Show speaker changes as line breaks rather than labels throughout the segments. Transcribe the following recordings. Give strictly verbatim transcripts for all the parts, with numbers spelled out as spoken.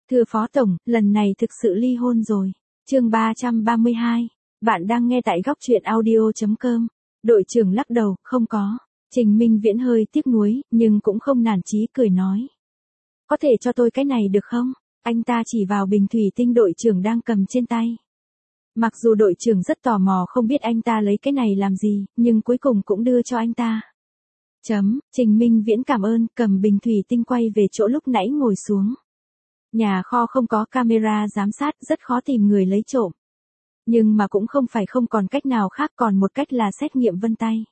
Thưa Phó Tổng, lần này thực sự ly hôn rồi. Chương ba trăm ba mươi hai. Bạn đang nghe tại góc truyện audio chấm com. Đội trưởng lắc đầu, không có. Trình Minh Viễn hơi tiếc nuối, nhưng cũng không nản chí cười nói. Có thể cho tôi cái này được không? Anh ta chỉ vào bình thủy tinh đội trưởng đang cầm trên tay. Mặc dù đội trưởng rất tò mò không biết anh ta lấy cái này làm gì, nhưng cuối cùng cũng đưa cho anh ta. Chấm, Trình Minh Viễn cảm ơn, cầm bình thủy tinh quay về chỗ lúc nãy ngồi xuống. Nhà kho không có camera giám sát, rất khó tìm người lấy trộm. Nhưng mà cũng không phải không còn cách nào khác, còn một cách là xét nghiệm vân tay.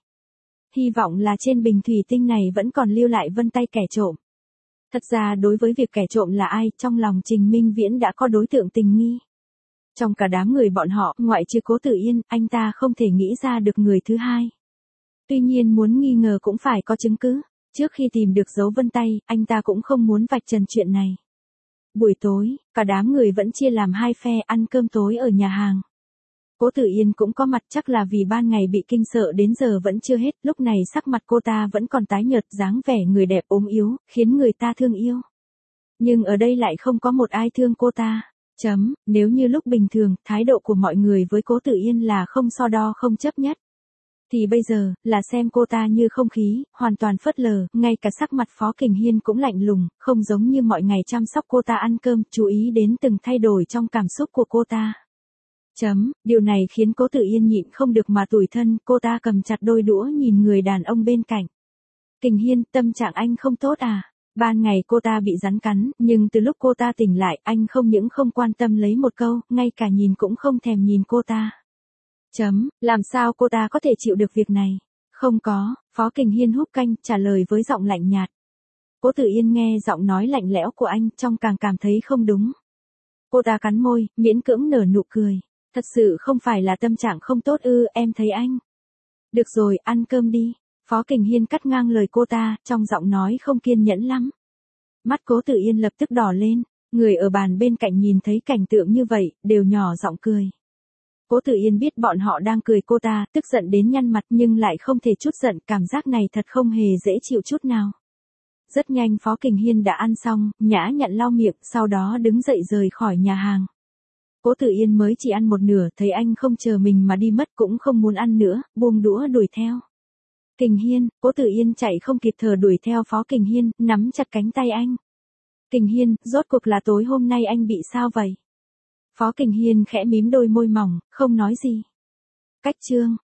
Hy vọng là trên bình thủy tinh này vẫn còn lưu lại vân tay kẻ trộm. Thật ra đối với việc kẻ trộm là ai, trong lòng Trình Minh Viễn đã có đối tượng tình nghi. Trong cả đám người bọn họ, ngoại trừ Cố Tử Yên, anh ta không thể nghĩ ra được người thứ hai. Tuy nhiên muốn nghi ngờ cũng phải có chứng cứ. Trước khi tìm được dấu vân tay, anh ta cũng không muốn vạch trần chuyện này. Buổi tối, cả đám người vẫn chia làm hai phe ăn cơm tối ở nhà hàng. Cố Tử Yên cũng có mặt, chắc là vì ban ngày bị kinh sợ đến giờ vẫn chưa hết, lúc này sắc mặt cô ta vẫn còn tái nhợt, dáng vẻ người đẹp ốm yếu, khiến người ta thương yêu. Nhưng ở đây lại không có một ai thương cô ta. Chấm, nếu như lúc bình thường, thái độ của mọi người với Cố Tử Yên là không so đo không chấp nhất. Thì bây giờ, là xem cô ta như không khí, hoàn toàn phớt lờ, ngay cả sắc mặt Phó Kình Hiên cũng lạnh lùng, không giống như mọi ngày chăm sóc cô ta ăn cơm, chú ý đến từng thay đổi trong cảm xúc của cô ta. Chấm, điều này khiến Cố Tử Yên nhịn không được mà tủi thân, cô ta cầm chặt đôi đũa nhìn người đàn ông bên cạnh. Kình Hiên, tâm trạng anh không tốt à? Ban ngày cô ta bị rắn cắn, nhưng từ lúc cô ta tỉnh lại, anh không những không quan tâm lấy một câu, ngay cả nhìn cũng không thèm nhìn cô ta. Chấm, làm sao cô ta có thể chịu được việc này? Không có, Phó Kình Hiên húp canh, trả lời với giọng lạnh nhạt. Cố Tử Yên nghe giọng nói lạnh lẽo của anh, trong càng cảm thấy không đúng. Cô ta cắn môi, miễn cưỡng nở nụ cười. Thật sự không phải là tâm trạng không tốt ư, em thấy anh. Được rồi, ăn cơm đi. Phó Kình Hiên cắt ngang lời cô ta, trong giọng nói không kiên nhẫn lắm. Mắt Cố Tử Yên lập tức đỏ lên, người ở bàn bên cạnh nhìn thấy cảnh tượng như vậy, đều nhỏ giọng cười. Cố Tử Yên biết bọn họ đang cười cô ta, tức giận đến nhăn mặt nhưng lại không thể chút giận, cảm giác này thật không hề dễ chịu chút nào. Rất nhanh Phó Kình Hiên đã ăn xong, nhã nhặn lau miệng, sau đó đứng dậy rời khỏi nhà hàng. Cố Tử Yên mới chỉ ăn một nửa, thấy anh không chờ mình mà đi mất cũng không muốn ăn nữa, buông đũa đuổi theo. Kình Hiên, Cố Tử Yên chạy không kịp thở đuổi theo Phó Kình Hiên, nắm chặt cánh tay anh. Kình Hiên, rốt cuộc là tối hôm nay anh bị sao vậy? Phó Kình Hiên khẽ mím đôi môi mỏng, không nói gì. Cách chương.